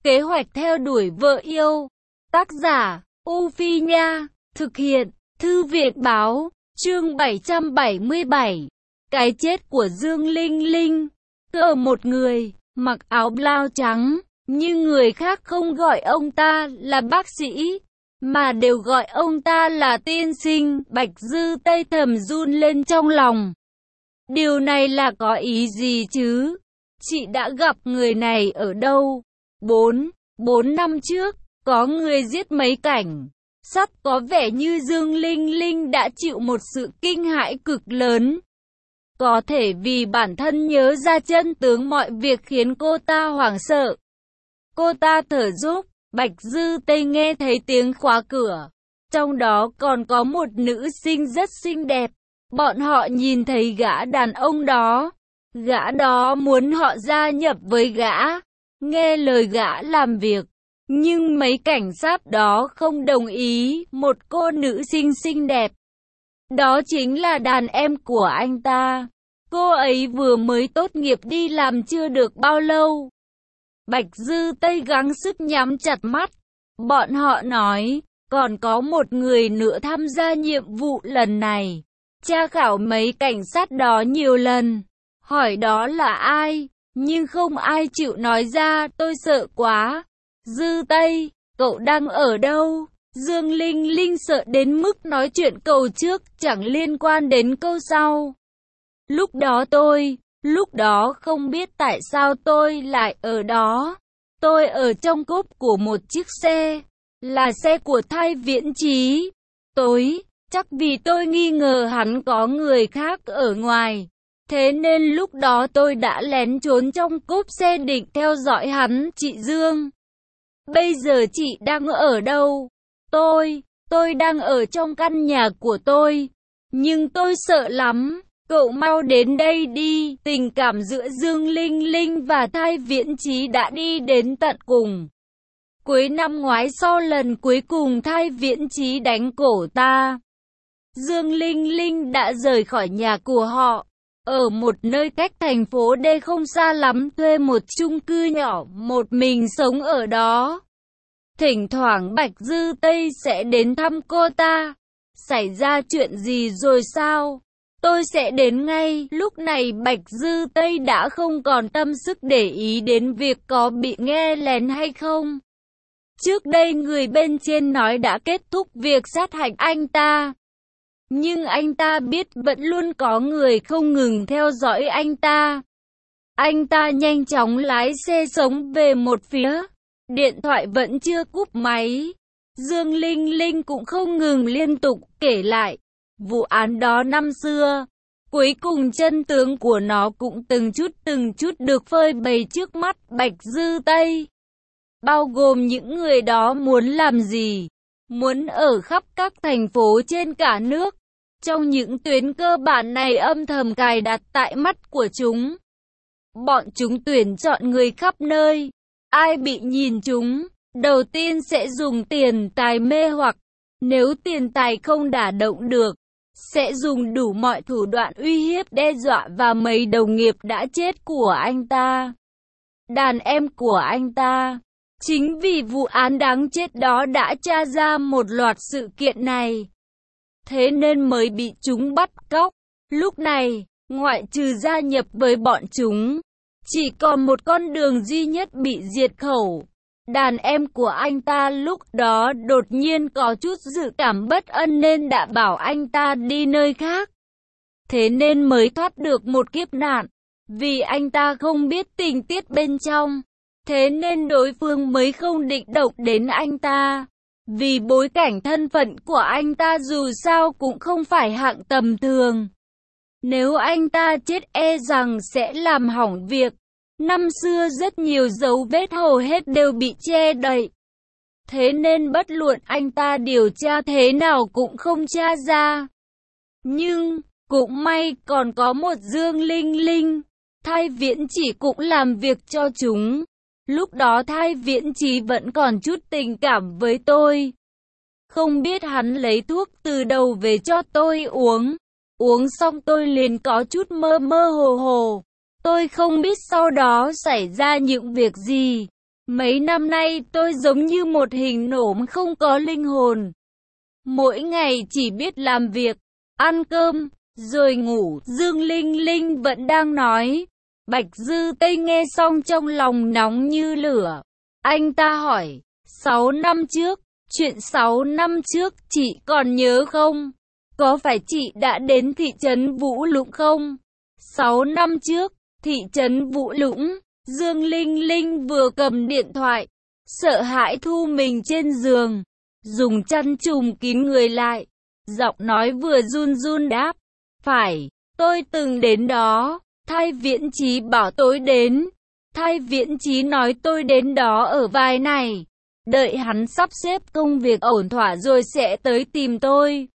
Kế hoạch theo đuổi vợ yêu. Tác giả, U Phi Nha. Thực hiện, Thư viện Báo. Chương 777. Cái chết của Dương Linh Linh. Ở một người, mặc áo blau trắng, nhưng người khác không gọi ông ta là bác sĩ, mà đều gọi ông ta là tiên sinh. Bạch Dư Tây thầm run lên trong lòng. Điều này là có ý gì chứ? Chị đã gặp người này ở đâu? 4 năm trước, có người giết mấy cảnh sắt, có vẻ như Dương Linh Linh đã chịu một sự kinh hãi cực lớn. Có thể vì bản thân nhớ ra chân tướng mọi việc khiến cô ta hoảng sợ. Cô ta thở dốc. Bạch Dư Tây nghe thấy tiếng khóa cửa. Trong đó còn có một nữ sinh rất xinh đẹp. Bọn họ nhìn thấy gã đàn ông đó. Gã đó muốn họ gia nhập với gã, nghe lời gã làm việc. Nhưng mấy cảnh sát đó không đồng ý. Một cô nữ sinh xinh đẹp. Đó chính là đàn em của anh ta. Cô ấy vừa mới tốt nghiệp đi làm chưa được bao lâu. Bạch Dư Tây gắng sức nhắm chặt mắt. Bọn họ nói, còn có một người nữa tham gia nhiệm vụ lần này. Tra khảo mấy cảnh sát đó nhiều lần. Hỏi đó là ai, nhưng không ai chịu nói ra. Tôi sợ quá. Dư Tây, cậu đang ở đâu? Dương Linh Linh sợ đến mức nói chuyện câu trước chẳng liên quan đến câu sau. Lúc đó không biết tại sao tôi lại ở đó. Tôi ở trong cốp của một chiếc xe, là xe của Thai Viễn Chí. Chắc vì tôi nghi ngờ hắn có người khác ở ngoài. Thế nên lúc đó tôi đã lén trốn trong cốp xe định theo dõi hắn. Chị Dương, bây giờ chị đang ở đâu? Tôi đang ở trong căn nhà của tôi. Nhưng tôi sợ lắm. Cậu mau đến đây đi. Tình cảm giữa Dương Linh Linh và Thai Viễn Chí đã đi đến tận cùng. Cuối năm ngoái, sau lần cuối cùng Thai Viễn Chí đánh cổ ta, Dương Linh Linh đã rời khỏi nhà của họ, ở một nơi cách thành phố D không xa lắm, thuê một chung cư nhỏ, một mình sống ở đó. Thỉnh thoảng Bạch Dư Tây sẽ đến thăm cô ta. Xảy ra chuyện gì rồi sao? Tôi sẽ đến ngay. Lúc này Bạch Dư Tây đã không còn tâm sức để ý đến việc có bị nghe lén hay không. Trước đây người bên trên nói đã kết thúc việc sát hại anh ta. Nhưng anh ta biết vẫn luôn có người không ngừng theo dõi anh ta. Anh ta nhanh chóng lái xe sống về một phía. Điện thoại vẫn chưa cúp máy. Dương Linh Linh cũng không ngừng liên tục kể lại vụ án đó năm xưa. Cuối cùng chân tướng của nó cũng từng chút được phơi bày trước mắt Bạch Dư Tây. Bao gồm những người đó muốn làm gì. Muốn ở khắp các thành phố trên cả nước. Trong những tuyến cơ bản này âm thầm cài đặt tại mắt của chúng. Bọn chúng tuyển chọn người khắp nơi. Ai bị nhìn chúng, đầu tiên sẽ dùng tiền tài mê hoặc. Nếu tiền tài không đả động được, sẽ dùng đủ mọi thủ đoạn uy hiếp đe dọa và mấy đồng nghiệp đã chết của anh ta, đàn em của anh ta. Chính vì vụ án đáng chết đó đã tra ra một loạt sự kiện này, thế nên mới bị chúng bắt cóc. Lúc này, ngoại trừ gia nhập với bọn chúng, chỉ còn một con đường duy nhất bị diệt khẩu. Đàn em của anh ta lúc đó đột nhiên có chút dự cảm bất ân nên đã bảo anh ta đi nơi khác. Thế nên mới thoát được một kiếp nạn. Vì anh ta không biết tình tiết bên trong, thế nên đối phương mới không định động đến anh ta. Vì bối cảnh thân phận của anh ta dù sao cũng không phải hạng tầm thường. Nếu anh ta chết e rằng sẽ làm hỏng việc. Năm xưa rất nhiều dấu vết hầu hết đều bị che đậy. Thế nên bất luận anh ta điều tra thế nào cũng không tra ra. Nhưng, cũng may còn có một Dương Linh Linh. Thai Viễn Chí cũng làm việc cho chúng. Lúc đó Thai Viễn Chí vẫn còn chút tình cảm với tôi. Không biết hắn lấy thuốc từ đầu về cho tôi uống. Uống xong tôi liền có chút mơ mơ hồ hồ. Tôi không biết sau đó xảy ra những việc gì. Mấy năm nay tôi giống như một hình nổm không có linh hồn. Mỗi ngày chỉ biết làm việc, ăn cơm, rồi ngủ. Dương Linh Linh vẫn đang nói. Bạch Dư Tây nghe xong trong lòng nóng như lửa. Anh ta hỏi, 6 năm trước, chuyện 6 năm trước chị còn nhớ không? Có phải chị đã đến thị trấn Vũ Lũng không? 6 năm trước, thị trấn Vũ Lũng. Dương Linh Linh vừa cầm điện thoại, sợ hãi thu mình trên giường, dùng chăn trùm kín người lại, giọng nói vừa run run đáp, phải, tôi từng đến đó. Thay Viễn Chí bảo tôi đến. Thay Viễn Chí nói tôi đến đó ở vài ngày, đợi hắn sắp xếp công việc ổn thỏa rồi sẽ tới tìm tôi.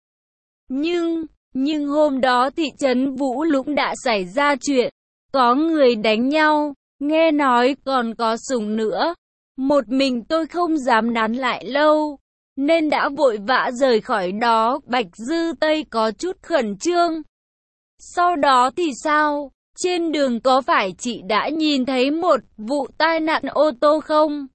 Nhưng hôm đó thị trấn Vũ Lũng đã xảy ra chuyện, có người đánh nhau, nghe nói còn có súng nữa. Một mình tôi không dám nán lại lâu, nên đã vội vã rời khỏi đó. Bạch Dư Tây có chút khẩn trương. Sau đó thì sao? Trên đường có phải chị đã nhìn thấy một vụ tai nạn ô tô không?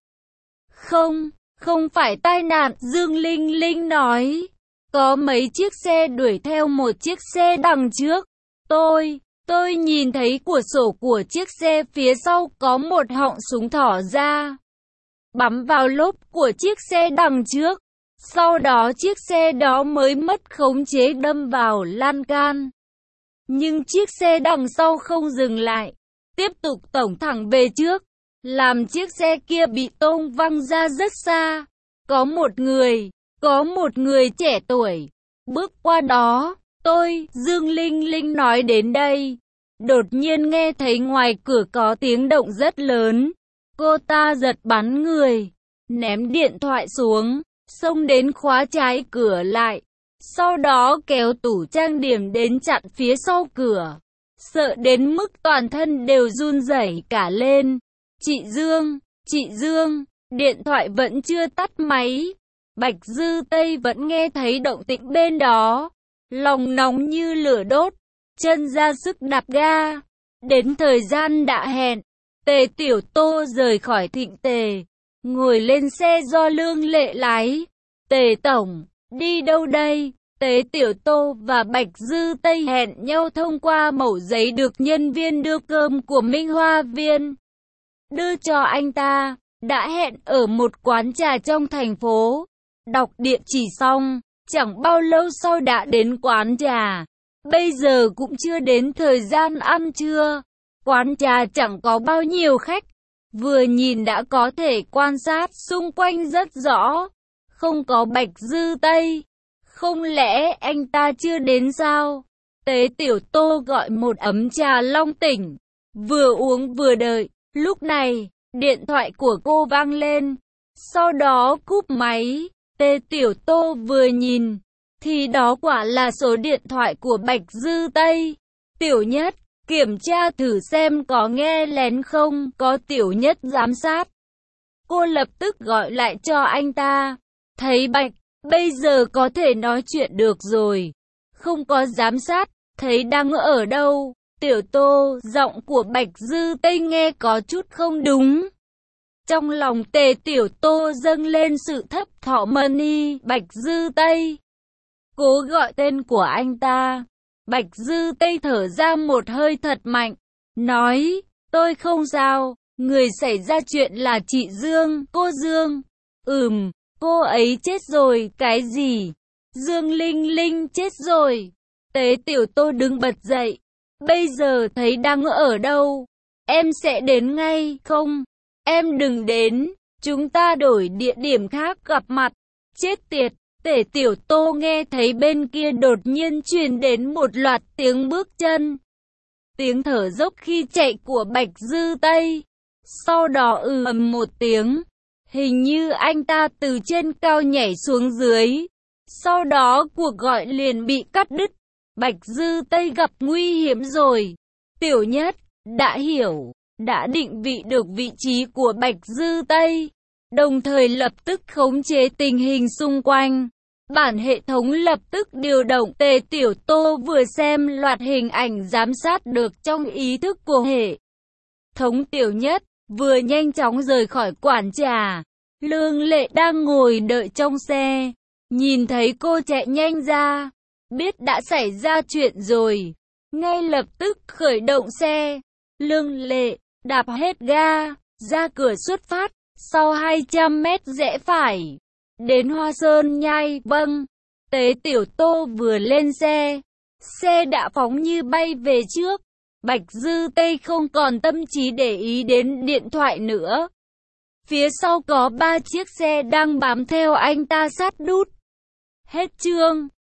Không phải tai nạn, Dương Linh Linh nói. Có mấy chiếc xe đuổi theo một chiếc xe đằng trước. Tôi nhìn thấy cửa sổ của chiếc xe phía sau có một họng súng thỏ ra, bắn vào lốp của chiếc xe đằng trước. Sau đó chiếc xe đó mới mất khống chế đâm vào lan can. Nhưng chiếc xe đằng sau không dừng lại, tiếp tục tổng thẳng về trước, làm chiếc xe kia bị tông văng ra rất xa. Có một người trẻ tuổi bước qua đó. Dương Linh Linh nói đến đây, đột nhiên nghe thấy ngoài cửa có tiếng động rất lớn. Cô ta giật bắn người, ném điện thoại xuống, xông đến khóa trái cửa lại. Sau đó kéo tủ trang điểm đến chặn phía sau cửa, sợ đến mức toàn thân đều run rẩy cả lên. Chị Dương, điện thoại vẫn chưa tắt máy. Bạch Dư Tây vẫn nghe thấy động tĩnh bên đó, lòng nóng như lửa đốt, chân ra sức đạp ga. Đến thời gian đã hẹn, Tề Tiểu Tô rời khỏi Thịnh Tề, ngồi lên xe do Lương Lệ lái. Tề Tổng, đi đâu đây? Tề Tiểu Tô và Bạch Dư Tây hẹn nhau thông qua mẩu giấy được nhân viên đưa cơm của Minh Hoa Viên đưa cho anh ta. Đã hẹn ở một quán trà trong thành phố. Đọc địa chỉ xong, chẳng bao lâu sau đã đến quán trà. Bây giờ cũng chưa đến thời gian ăn trưa. Quán trà chẳng có bao nhiêu khách, vừa nhìn đã có thể quan sát xung quanh rất rõ. Không có Bạch Dư Tây. Không lẽ anh ta chưa đến sao? Tế Tiểu Tô gọi một ấm trà long tỉnh, vừa uống vừa đợi. Lúc này, điện thoại của cô vang lên, sau đó cúp máy. Tế Tiểu Tô vừa nhìn, thì đó quả là số điện thoại của Bạch Dư Tây. Tiểu Nhất, kiểm tra thử xem có nghe lén không, có Tiểu Nhất giám sát. Cô lập tức gọi lại cho anh ta. Thấy Bạch, bây giờ có thể nói chuyện được rồi. Không có giám sát, thấy đang ở đâu? Tiểu Tô, giọng của Bạch Dư Tây nghe có chút không đúng. Trong lòng Tề Tiểu Tô dâng lên sự thấp thỏm. Bạch Dư Tây. Cố gọi tên của anh ta. Bạch Dư Tây thở ra một hơi thật mạnh, nói, tôi không sao, người xảy ra chuyện là chị Dương, cô Dương. Cô ấy chết rồi. Cái gì? Dương Linh Linh chết rồi. Tế Tiểu Tô đứng bật dậy. Bây giờ thấy đang ở đâu? Em sẽ đến ngay. Không, em đừng đến, chúng ta đổi địa điểm khác gặp mặt. Chết tiệt. Tề Tiểu Tô nghe thấy bên kia đột nhiên truyền đến một loạt tiếng bước chân, tiếng thở dốc khi chạy của Bạch Dư Tây. Sau đó một tiếng, hình như anh ta từ trên cao nhảy xuống dưới. Sau đó cuộc gọi liền bị cắt đứt. Bạch Dư Tây gặp nguy hiểm rồi. Tiểu Nhất đã hiểu, đã định vị được vị trí của Bạch Dư Tây, đồng thời lập tức khống chế tình hình xung quanh. Bản hệ thống lập tức điều động. Tề Tiểu Tô vừa xem loạt hình ảnh giám sát được trong ý thức của hệ thống. Tiểu Nhất, vừa nhanh chóng rời khỏi quán trà. Lương Lệ đang ngồi đợi trong xe, nhìn thấy cô chạy nhanh ra, biết đã xảy ra chuyện rồi, ngay lập tức khởi động xe. Lương Lệ đạp hết ga, ra cửa xuất phát, sau 200 mét rẽ phải, đến Hoa Sơn Nhai. Vâng, Tế Tiểu Tô vừa lên xe, xe đã phóng như bay về trước. Bạch Dư Tây không còn tâm trí để ý đến điện thoại nữa. Phía sau có 3 chiếc xe đang bám theo anh ta sát đút. Hết chương.